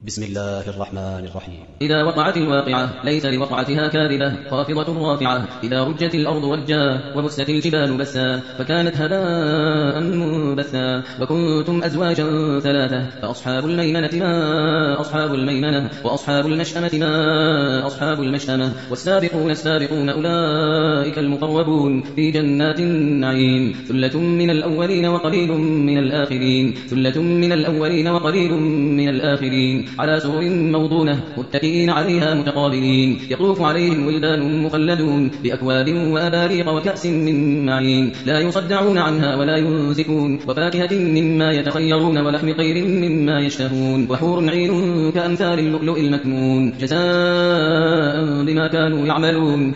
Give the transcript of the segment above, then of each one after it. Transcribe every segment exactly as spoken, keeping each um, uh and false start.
بسم الله الرحمن الرحيم. إذا وقعت الواقعة ليس لوقعتها كاذبة خافضة رافعة. إذا رجت الأرض رجا وبست الجبال بسا فكانت هباء منبثا. وكنتم أزواجا ثلاثة فأصحاب الميمنة ما أصحاب الميمنة وأصحاب المشأمة ما أصحاب المشأمة. والسابقون السابقون أولئك المقربون في جنات النعيم. ثلة من الأولين وقليل من الآخرين ثلة من الأولين وقليل من الآخرين على سرر موضونة متكئين عليها متقابلين. يطوف عليهم ولدان مخلدون بأكواب وأباريق وكأس من معين لا يصدعون عنها ولا ينزفون. وفاكهة مما يتخيرون ولحم طير مما يشتهون. وحور عين كأمثال اللؤلؤ المكنون جزاء بما كانوا يعملون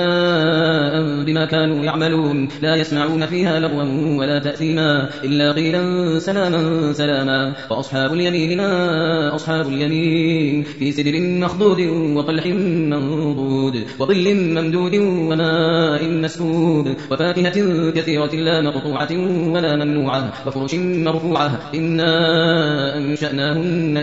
جزاء بما كانوا يعملون. لا يسمعون فيها لغوا ولا تأثيما إلا قيلا سلاما سلاما. وأصحاب اليمين ما أصحاب اليمين في سدر مخضود وطلح منضود وظل ممدود وماء مسكوب. وفاكهة كثيرة لا مقطوعة ولا ممنوعة وفرش مرفوعة. إنا أنشأناهن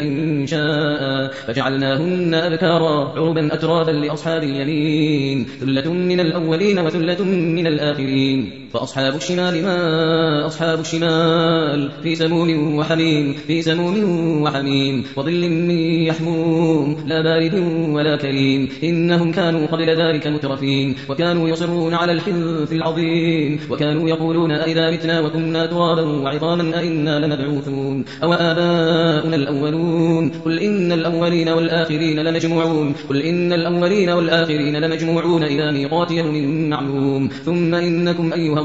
إنشاء فجعلناهن أبكارا عربا أترابا لأصحاب اليمين. ثلة من الأولين وثلة من الآخرين. فأصحاب الشمال ما أصحاب الشمال في سموم وحميم في سموم وحميم وظل من يحموم لا بارد ولا كريم. إنهم كانوا قبل ذلك مترفين وكانوا يصرون على الحنث العظيم. وكانوا يقولون أئذا متنا وكنا ترابا وعظاما أئنا لمبعوثون أو آباؤنا الأولون. قل إن الأولين والآخرين لمجموعون قل إن الأولين والآخرين لمجموعون إلى ميقات يوم معلوم. ثم إنكم أيها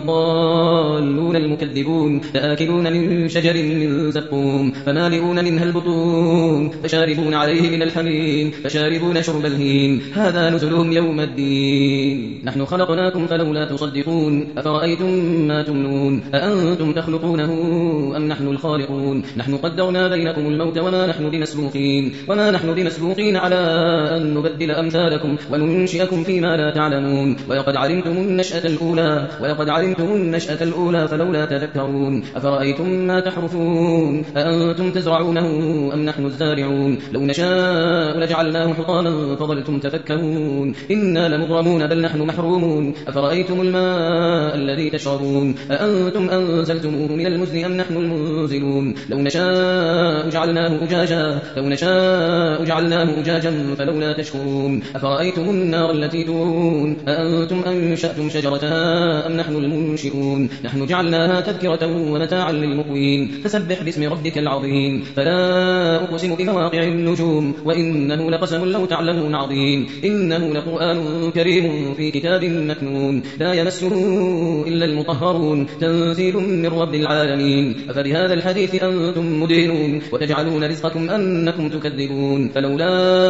الضالون المكذبون لآكلون من شجر من زقوم فمالئون منها البطون فشاربون عليه من الحميم فشاربون شرب الهيم هذا نزلهم يوم الدين. نحن خلقناكم فلولا تصدقون أفرأيتم ما تمنون أأنتم تخلقونه أم نحن الخالقون. نحن قدرنا بينكم الموت وما نحن بمسبوقين وما نحن بمسبوقين على أن نبدل أمثالكم وننشئكم فيما لا تعلمون. ولقد علمتم النشأة الأولى ولقد علمتم النشأة الأولى فلولا تذكرون. أفرأيتم ما تحرثون أأنتم تزرعونه أم نحن الزارعون. لو نشاء لجعلناه حطاما فظلتم تفكرون. إنا لمغرمون بل نحن محرومون. أفرأيتم الماء الذي تشربون أأنتم أنزلتموه من المزن أم نحن المنزلون. لو نشاء جعلناه أجاجا لو نشاء جعلناه أجاجا فلولا تشكرون. أفرأيتم النار التي تورون أأنتم أنشأتم شجرتها أم نحن المنشئون. نحن جعلناها تذكرة ومتاعا للمقوين. فسبح باسم ربك العظيم. فلا أقسم بمواقع النجوم وإنه لقسم لو تعلمون عظيم. إنه لقرآن كريم في كتاب مكنون لا يمسه إلا المطهرون تنزيل من رب العالمين. أفبهذا الحديث أنتم مدينون وتجعلون رزقكم أنكم تكذبون. فلولا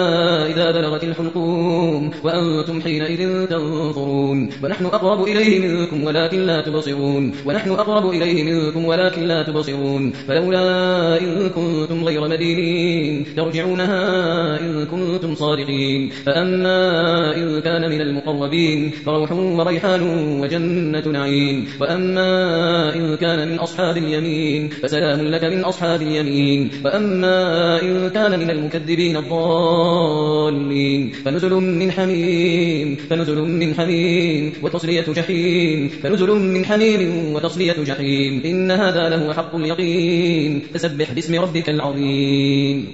إذا بلغت الحلقوم وأنتم حينئذ تنظرون. ونحن أقرب إليه منكم ولكن لا تبصرون ونحن أقرب إليه منكم ولكن لا تبصرون. فلولا إن كنتم غير مدينين ترجعونها إن كنتم صادقين. فأما إن كان من المقربين فروح وريحان وجنة نعيم. وأما إن كان من أصحاب اليمين فسلام لك من أصحاب اليمين. وأما إن كان من المكذبين الضالين فنزل من حميم فنزل من حميم وتصلية جحيم فنزل من حميم وتصلية جحيم. إن هذا لهو حق اليقين. فسبح باسم ربك العظيم.